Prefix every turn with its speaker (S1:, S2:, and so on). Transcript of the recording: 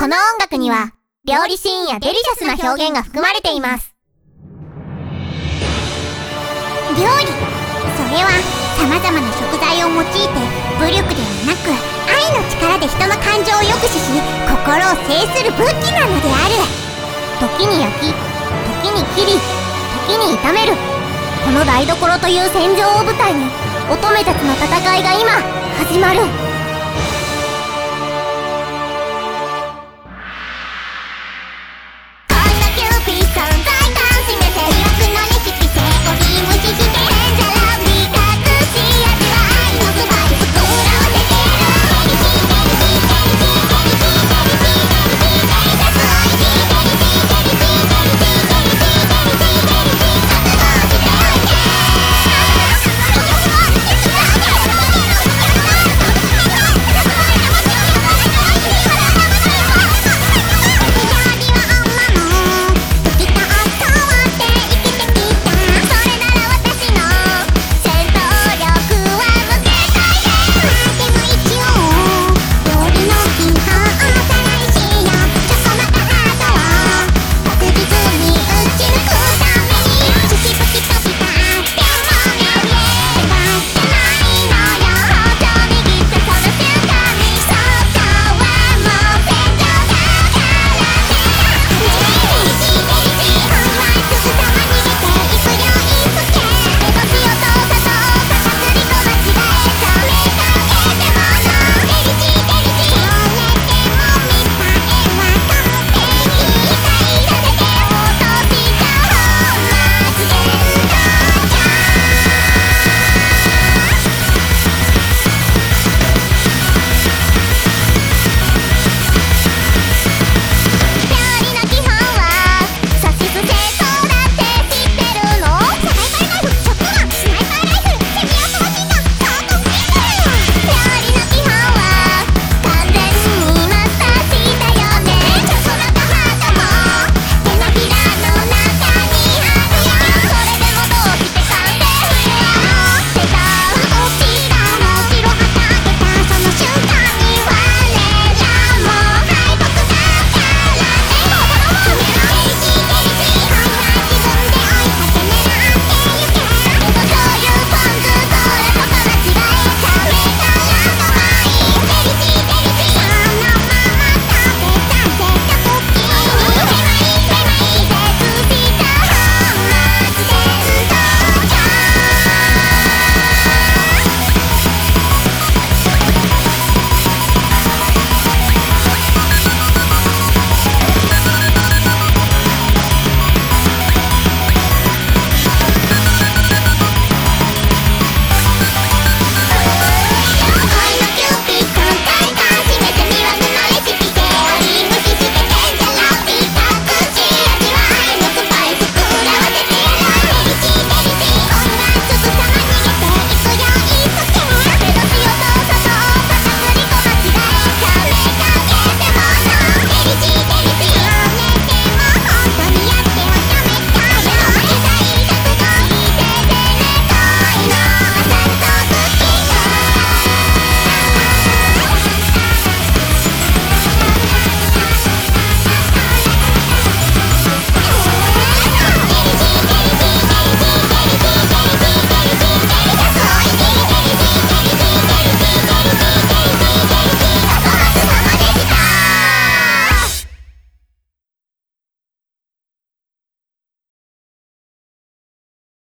S1: この音楽には料理シーンやデリシャスな表現が含まれています。料理、それは様々な食材を用いて武力ではなく愛の力で人の感情を抑止し心を制する武器なのである。時に焼き、時に切り、時に炒める。この台所という戦場を舞台に乙女たちの戦いが今始まる。